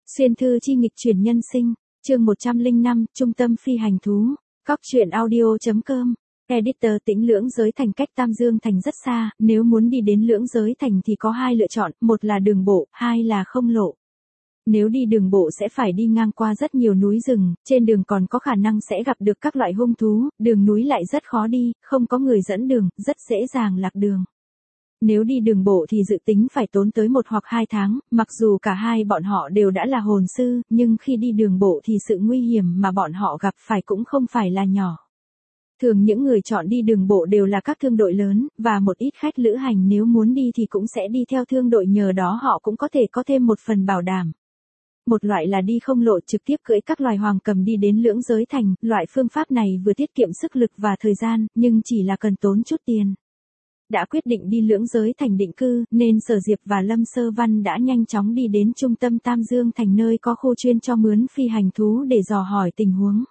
Xuyên thư chi nghịch chuyển nhân sinh, chương 105, trung tâm phi hành thú, Cóc truyện audio.com, editor. Tĩnh Lưỡng Giới Thành cách Tam Dương Thành rất xa, nếu muốn đi đến Lưỡng Giới Thành thì có hai lựa chọn, một là đường bộ, hai là không lộ. Nếu đi đường bộ sẽ phải đi ngang qua rất nhiều núi rừng, trên đường còn có khả năng sẽ gặp được các loại hung thú, đường núi lại rất khó đi, không có người dẫn đường, rất dễ dàng lạc đường. Nếu đi đường bộ thì dự tính phải tốn tới 1 hoặc 2 tháng, mặc dù cả hai bọn họ đều đã là hồn sư, nhưng khi đi đường bộ thì sự nguy hiểm mà bọn họ gặp phải cũng không phải là nhỏ. Thường những người chọn đi đường bộ đều là các thương đội lớn, và một ít khách lữ hành nếu muốn đi thì cũng sẽ đi theo thương đội, nhờ đó họ cũng có thể có thêm một phần bảo đảm. Một loại là đi không lộ, trực tiếp cưỡi các loài hoàng cầm đi đến Lưỡng Giới Thành, loại phương pháp này vừa tiết kiệm sức lực và thời gian, nhưng chỉ là cần tốn chút tiền. Đã quyết định đi Lưỡng Giới Thành định cư, nên Sở Diệp và Lâm Sơ Văn đã nhanh chóng đi đến trung tâm Tam Dương Thành, nơi có khu chuyên cho mướn phi hành thú, để dò hỏi tình huống.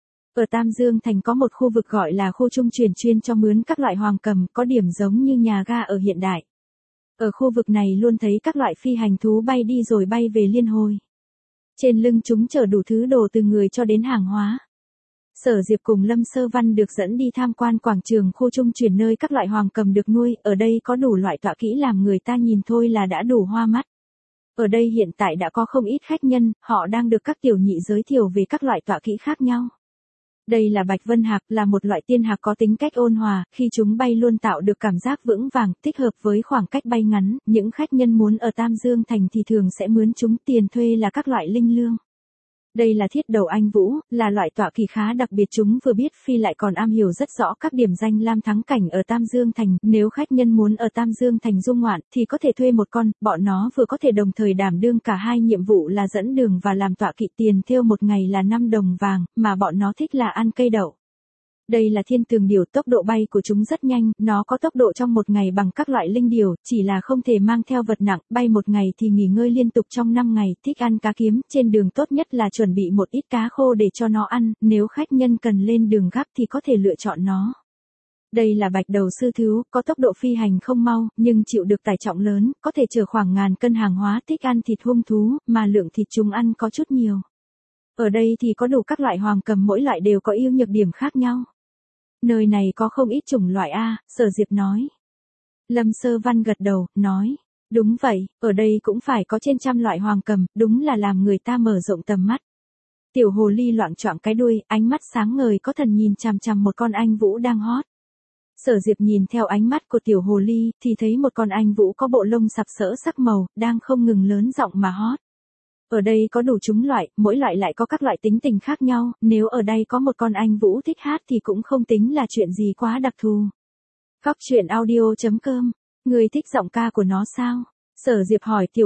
Ở Tam Dương Thành có một khu vực gọi là khu trung chuyển chuyên cho mướn các loại hoàng cầm, có điểm giống như nhà ga ở hiện đại. Ở khu vực này luôn thấy các loại phi hành thú bay đi rồi bay về liên hồi. Trên lưng chúng chở đủ thứ đồ từ người cho đến hàng hóa. Sở Diệp cùng Lâm Sơ Văn được dẫn đi tham quan quảng trường khu trung chuyển nơi các loại hoàng cầm được nuôi, ở đây có đủ loại tọa kỹ làm người ta nhìn thôi là đã đủ hoa mắt. Ở đây hiện tại đã có không ít khách nhân, họ đang được các tiểu nhị giới thiệu về các loại tọa kỹ khác nhau. Đây là Bạch Vân Hạc, là một loại tiên hạc có tính cách ôn hòa, khi chúng bay luôn tạo được cảm giác vững vàng, thích hợp với khoảng cách bay ngắn. Những khách nhân muốn ở Tam Dương Thành thì thường sẽ mướn chúng, tiền thuê là các loại linh lương. Đây là Thiết Đầu Anh Vũ, là loại tọa kỵ khá đặc biệt, chúng vừa biết phi lại còn am hiểu rất rõ các điểm danh lam thắng cảnh ở Tam Dương Thành. Nếu khách nhân muốn ở Tam Dương Thành du ngoạn thì có thể thuê một con, bọn nó vừa có thể đồng thời đảm đương cả hai nhiệm vụ là dẫn đường và làm tọa kỵ. Tiền thêu một ngày là 5 đồng vàng, mà bọn nó thích là ăn cây đậu. Đây là Thiên Tường Điểu, tốc độ bay của chúng rất nhanh, nó có tốc độ trong một ngày bằng các loại linh điểu, chỉ là không thể mang theo vật nặng, bay một ngày thì nghỉ ngơi liên tục trong 5 ngày, thích ăn cá kiếm, trên đường tốt nhất là chuẩn bị một ít cá khô để cho nó ăn, nếu khách nhân cần lên đường gấp thì có thể lựa chọn nó. Đây là Bạch Đầu Sư Thú, có tốc độ phi hành không mau, nhưng chịu được tải trọng lớn, có thể chở khoảng ngàn cân hàng hóa, thích ăn thịt hung thú, mà lượng thịt chúng ăn có chút nhiều. Ở đây thì có đủ các loại hoàng cầm, mỗi loại đều có ưu nhược điểm khác nhau. Nơi này có không ít chủng loại a, Sở Diệp nói. Lâm Sơ Văn gật đầu, nói, đúng vậy, ở đây cũng phải có trên 100 loại hoàng cầm, đúng là làm người ta mở rộng tầm mắt. Tiểu hồ ly loạng choạng cái đuôi, ánh mắt sáng ngời có thần nhìn chằm chằm một con anh vũ đang hót. Sở Diệp nhìn theo ánh mắt của tiểu hồ ly, thì thấy một con anh vũ có bộ lông sặc sỡ sắc màu, đang không ngừng lớn giọng mà hót. Ở đây có đủ chủng loại, mỗi loại lại có các loại tính tình khác nhau, nếu ở đây có một con anh vũ thích hát thì cũng không tính là chuyện gì quá đặc thù. Cóc truyện audio.com, người thích giọng ca của nó sao? Sở Diệp hỏi tiểu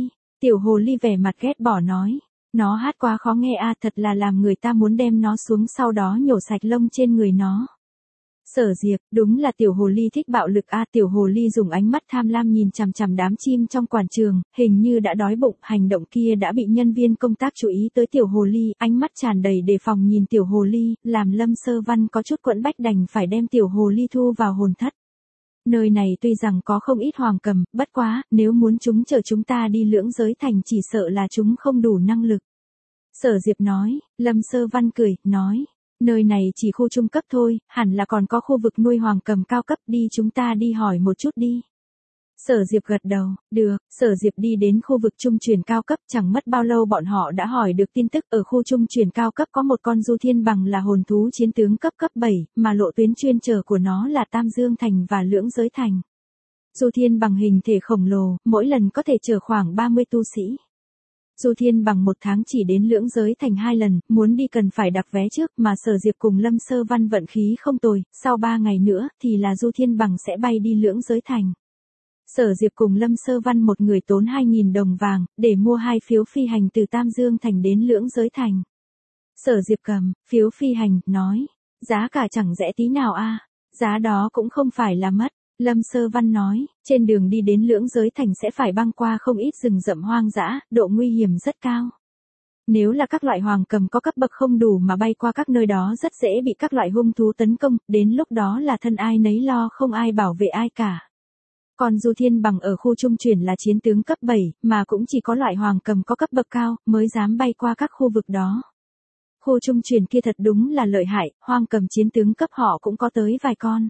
hồ ly vẻ mặt ghét bỏ nói, nó hát quá khó nghe a, thật là làm người ta muốn đem nó xuống sau đó nhổ sạch lông trên người nó. Sở Diệp, đúng là tiểu hồ ly thích bạo lực a. Tiểu hồ ly dùng ánh mắt tham lam nhìn chằm chằm đám chim trong quảng trường, hình như đã đói bụng, hành động kia đã bị nhân viên công tác chú ý tới tiểu hồ ly, ánh mắt tràn đầy đề phòng nhìn tiểu hồ ly, làm Lâm Sơ Văn có chút quẫn bách, đành phải đem tiểu hồ ly thu vào hồn thất. Nơi này tuy rằng có không ít hoàng cầm, bất quá, nếu muốn chúng chở chúng ta đi Lưỡng Giới Thành chỉ sợ là chúng không đủ năng lực. Sở Diệp nói. Lâm Sơ Văn cười, nói, nơi này chỉ khu trung cấp thôi, hẳn là còn có khu vực nuôi hoàng cầm cao cấp, đi chúng ta đi hỏi một chút đi. Sở Diệp gật đầu, được. Sở Diệp đi đến khu vực trung chuyển cao cấp, chẳng mất bao lâu bọn họ đã hỏi được tin tức. Ở khu trung chuyển cao cấp có một con Du Thiên Bằng là hồn thú chiến tướng cấp 7, mà lộ tuyến chuyên chở của nó là Tam Dương Thành và Lưỡng Giới Thành. Du Thiên Bằng hình thể khổng lồ, mỗi lần có thể chở khoảng 30 tu sĩ. Du Thiên Bằng một tháng chỉ đến Lưỡng Giới Thành 2 lần, muốn đi cần phải đặt vé trước, mà Sở Diệp cùng Lâm Sơ Văn vận khí không tồi, sau 3 ngày nữa thì là Du Thiên Bằng sẽ bay đi Lưỡng Giới Thành. Sở Diệp cùng Lâm Sơ Văn một người tốn 2.000 đồng vàng, để mua 2 phiếu phi hành từ Tam Dương Thành đến Lưỡng Giới Thành. Sở Diệp cầm phiếu phi hành, nói, giá cả chẳng rẻ tí nào a, giá đó cũng không phải là mất. Lâm Sơ Văn nói, trên đường đi đến Lưỡng Giới Thành sẽ phải băng qua không ít rừng rậm hoang dã, độ nguy hiểm rất cao. Nếu là các loại hoàng cầm có cấp bậc không đủ mà bay qua các nơi đó rất dễ bị các loại hung thú tấn công, đến lúc đó là thân ai nấy lo, không ai bảo vệ ai cả. Còn Du Thiên Bằng ở khu trung chuyển là chiến tướng cấp 7, mà cũng chỉ có loại hoàng cầm có cấp bậc cao, mới dám bay qua các khu vực đó. Khu trung chuyển kia thật đúng là lợi hại, hoàng cầm chiến tướng cấp họ cũng có tới vài con.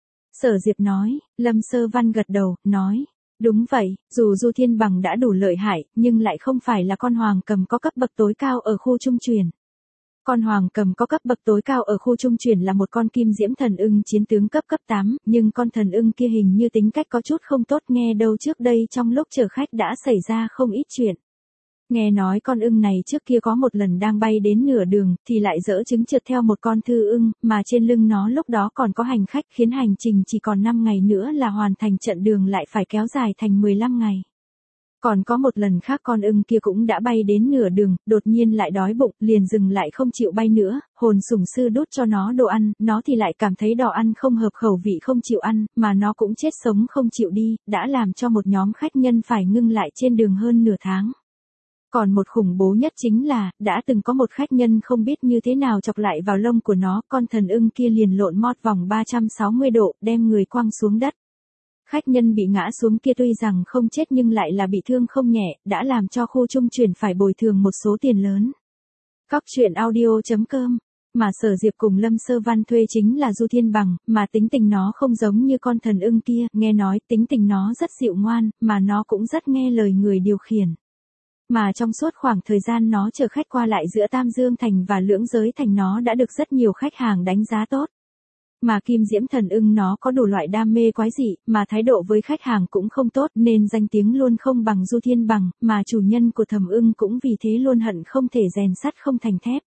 Sở Diệp nói, Lâm Sơ Văn gật đầu, nói. Đúng vậy, dù Du Thiên Bằng đã đủ lợi hại, nhưng lại không phải là con hoàng cầm có cấp bậc tối cao ở khu trung chuyển. Con hoàng cầm có cấp bậc tối cao ở khu trung chuyển là một con kim diễm thần ưng chiến tướng cấp 8, nhưng con thần ưng kia hình như tính cách có chút không tốt, nghe đâu trước đây trong lúc chở khách đã xảy ra không ít chuyện. Nghe nói con ưng này trước kia có một lần đang bay đến nửa đường, thì lại dỡ trứng trượt theo một con thư ưng, mà trên lưng nó lúc đó còn có hành khách, khiến hành trình chỉ còn 5 ngày nữa là hoàn thành, trận đường lại phải kéo dài thành 15 ngày. Còn có một lần khác con ưng kia cũng đã bay đến nửa đường, đột nhiên lại đói bụng, liền dừng lại không chịu bay nữa, hồn sủng sư đút cho nó đồ ăn, nó thì lại cảm thấy đồ ăn không hợp khẩu vị không chịu ăn, mà nó cũng chết sống không chịu đi, đã làm cho một nhóm khách nhân phải ngưng lại trên đường hơn nửa tháng. Còn một khủng bố nhất chính là, đã từng có một khách nhân không biết như thế nào chọc lại vào lông của nó, con thần ưng kia liền lộn mót vòng 360 độ, đem người quăng xuống đất. Khách nhân bị ngã xuống kia tuy rằng không chết nhưng lại là bị thương không nhẹ, đã làm cho khu trung chuyển phải bồi thường một số tiền lớn. Cóc truyện audio.com. Mà Sở Diệp cùng Lâm Sơ Văn thuê chính là Du Thiên Bằng, mà tính tình nó không giống như con thần ưng kia, nghe nói tính tình nó rất dịu ngoan, mà nó cũng rất nghe lời người điều khiển. Mà trong suốt khoảng thời gian nó chở khách qua lại giữa Tam Dương Thành và Lưỡng Giới Thành nó đã được rất nhiều khách hàng đánh giá tốt. Mà Kim Diễm Thần ưng nó có đủ loại đam mê quái dị, mà thái độ với khách hàng cũng không tốt nên danh tiếng luôn không bằng Du Thiên Bằng, mà chủ nhân của Thẩm ưng cũng vì thế luôn hận không thể rèn sắt không thành thép.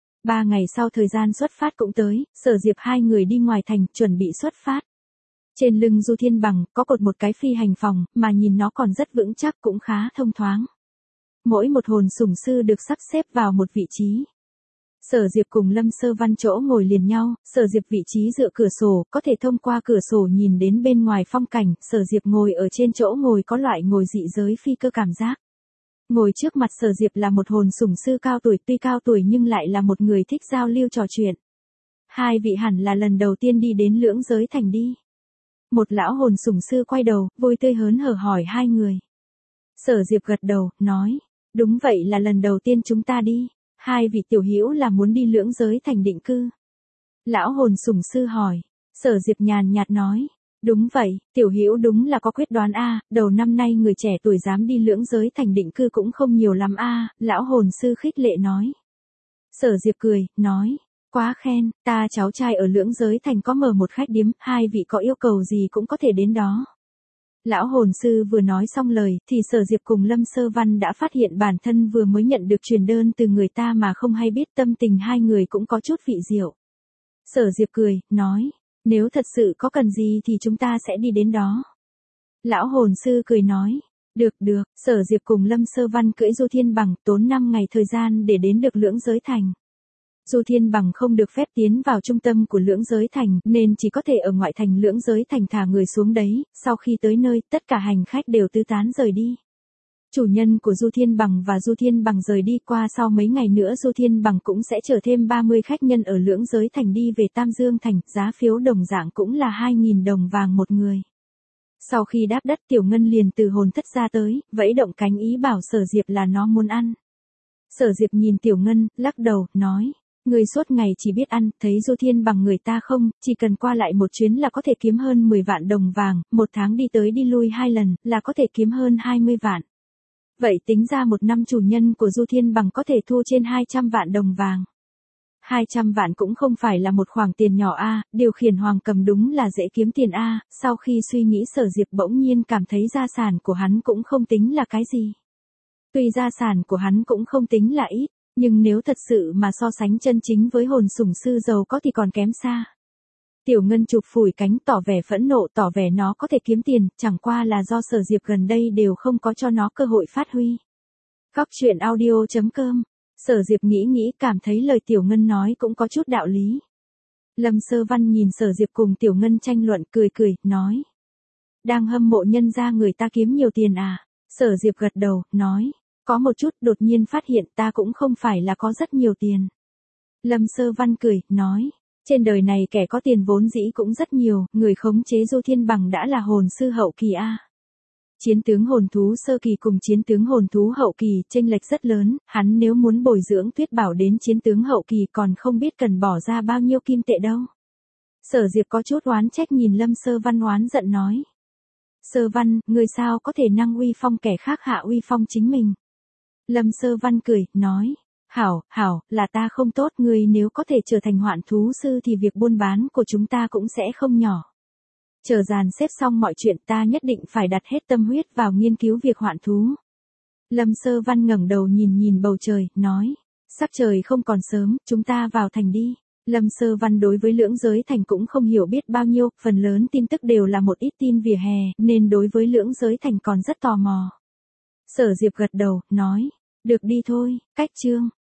3 ngày sau thời gian xuất phát cũng tới, Sở Diệp hai người đi ngoài thành chuẩn bị xuất phát. Trên lưng Du Thiên Bằng có cột một cái phi hành phòng, mà nhìn nó còn rất vững chắc cũng khá thông thoáng. Mỗi một hồn sủng sư được sắp xếp vào một vị trí. Sở Diệp cùng Lâm Sơ Văn chỗ ngồi liền nhau, Sở Diệp vị trí dựa cửa sổ, có thể thông qua cửa sổ nhìn đến bên ngoài phong cảnh, Sở Diệp ngồi ở trên chỗ ngồi có loại ngồi dị giới phi cơ cảm giác. Ngồi trước mặt Sở Diệp là một hồn sủng sư cao tuổi, tuy cao tuổi nhưng lại là một người thích giao lưu trò chuyện. Hai vị hẳn là lần đầu tiên đi đến Lưỡng Giới Thành đi. Một lão hồn sủng sư quay đầu, vui tươi hớn hở hỏi hai người. Sở Diệp gật đầu, nói, đúng vậy là lần đầu tiên chúng ta đi. Hai vị tiểu hữu là muốn đi Lưỡng Giới Thành định cư. Lão hồn sủng sư hỏi. Sở Diệp nhàn nhạt nói. Đúng vậy, tiểu hữu đúng là có quyết đoán a, đầu năm nay người trẻ tuổi dám đi Lưỡng Giới Thành định cư cũng không nhiều lắm a, lão hồn sư khích lệ nói. Sở Diệp cười, nói. Quá khen, ta cháu trai ở Lưỡng Giới Thành có mở một khách điếm, hai vị có yêu cầu gì cũng có thể đến đó. Lão hồn sư vừa nói xong lời, thì Sở Diệp cùng Lâm Sơ Văn đã phát hiện bản thân vừa mới nhận được truyền đơn từ người ta mà không hay biết, tâm tình hai người cũng có chút vị diệu. Sở Diệp cười, nói, nếu thật sự có cần gì thì chúng ta sẽ đi đến đó. Lão hồn sư cười nói, được, Sở Diệp cùng Lâm Sơ Văn cưỡi Du Thiên Bằng, tốn 5 ngày thời gian để đến được Lưỡng Giới Thành. Du Thiên Bằng không được phép tiến vào trung tâm của Lưỡng Giới Thành, nên chỉ có thể ở ngoại thành Lưỡng Giới Thành thả người xuống đấy, sau khi tới nơi, tất cả hành khách đều tứ tán rời đi. Chủ nhân của Du Thiên Bằng và Du Thiên Bằng rời đi, qua sau mấy ngày nữa Du Thiên Bằng cũng sẽ chở thêm 30 khách nhân ở Lưỡng Giới Thành đi về Tam Dương Thành, giá phiếu đồng dạng cũng là 2.000 đồng vàng một người. Sau khi đáp đất Tiểu Ngân liền từ hồn thất ra tới, vẫy động cánh ý bảo Sở Diệp là nó muốn ăn. Sở Diệp nhìn Tiểu Ngân, lắc đầu, nói. Người suốt ngày chỉ biết ăn, thấy Du Thiên Bằng người ta không, chỉ cần qua lại một chuyến là có thể kiếm hơn 10 vạn đồng vàng, một tháng đi tới đi lui 2 lần, là có thể kiếm hơn 20 vạn. Vậy tính ra một năm chủ nhân của Du Thiên Bằng có thể thu trên 200 vạn đồng vàng. 200 vạn cũng không phải là một khoản tiền nhỏ a, điều khiển hoàng cầm đúng là dễ kiếm tiền a, sau khi suy nghĩ Sở Diệp bỗng nhiên cảm thấy gia sản của hắn cũng không tính là cái gì. Tuy gia sản của hắn cũng không tính là ít. Nhưng nếu thật sự mà so sánh chân chính với hồn sủng sư giàu có thì còn kém xa. Tiểu Ngân chụp phủi cánh tỏ vẻ phẫn nộ, tỏ vẻ nó có thể kiếm tiền, chẳng qua là do Sở Diệp gần đây đều không có cho nó cơ hội phát huy. Cóc truyện audio.com. Sở Diệp nghĩ cảm thấy lời Tiểu Ngân nói cũng có chút đạo lý. Lâm Sơ Văn nhìn Sở Diệp cùng Tiểu Ngân tranh luận, cười, nói. Đang hâm mộ nhân ra người ta kiếm nhiều tiền à? Sở Diệp gật đầu, nói. Có một chút, đột nhiên phát hiện ta cũng không phải là có rất nhiều tiền. Lâm Sơ Văn cười, nói. Trên đời này kẻ có tiền vốn dĩ cũng rất nhiều, người khống chế Du Thiên Bằng đã là hồn sư hậu kỳ a. Chiến tướng hồn thú sơ kỳ cùng chiến tướng hồn thú hậu kỳ chênh lệch rất lớn, hắn nếu muốn bồi dưỡng Tuyết Bảo đến chiến tướng hậu kỳ còn không biết cần bỏ ra bao nhiêu kim tệ đâu. Sở Diệp có chút oán trách nhìn Lâm Sơ Văn oán giận nói. Sơ Văn, người sao có thể năng uy phong kẻ khác hạ uy phong chính mình. Lâm Sơ Văn cười, nói. Hảo, là ta không tốt, người nếu có thể trở thành hoạn thú sư thì việc buôn bán của chúng ta cũng sẽ không nhỏ. Chờ dàn xếp xong mọi chuyện ta nhất định phải đặt hết tâm huyết vào nghiên cứu việc hoạn thú. Lâm Sơ Văn ngẩng đầu nhìn bầu trời, nói. Sắc trời không còn sớm, chúng ta vào thành đi. Lâm Sơ Văn đối với lưỡng giới thành cũng không hiểu biết bao nhiêu, phần lớn tin tức đều là một ít tin vỉa hè, nên đối với lưỡng giới thành còn rất tò mò. Sở Diệp gật đầu, nói. Được đi thôi, cách chương.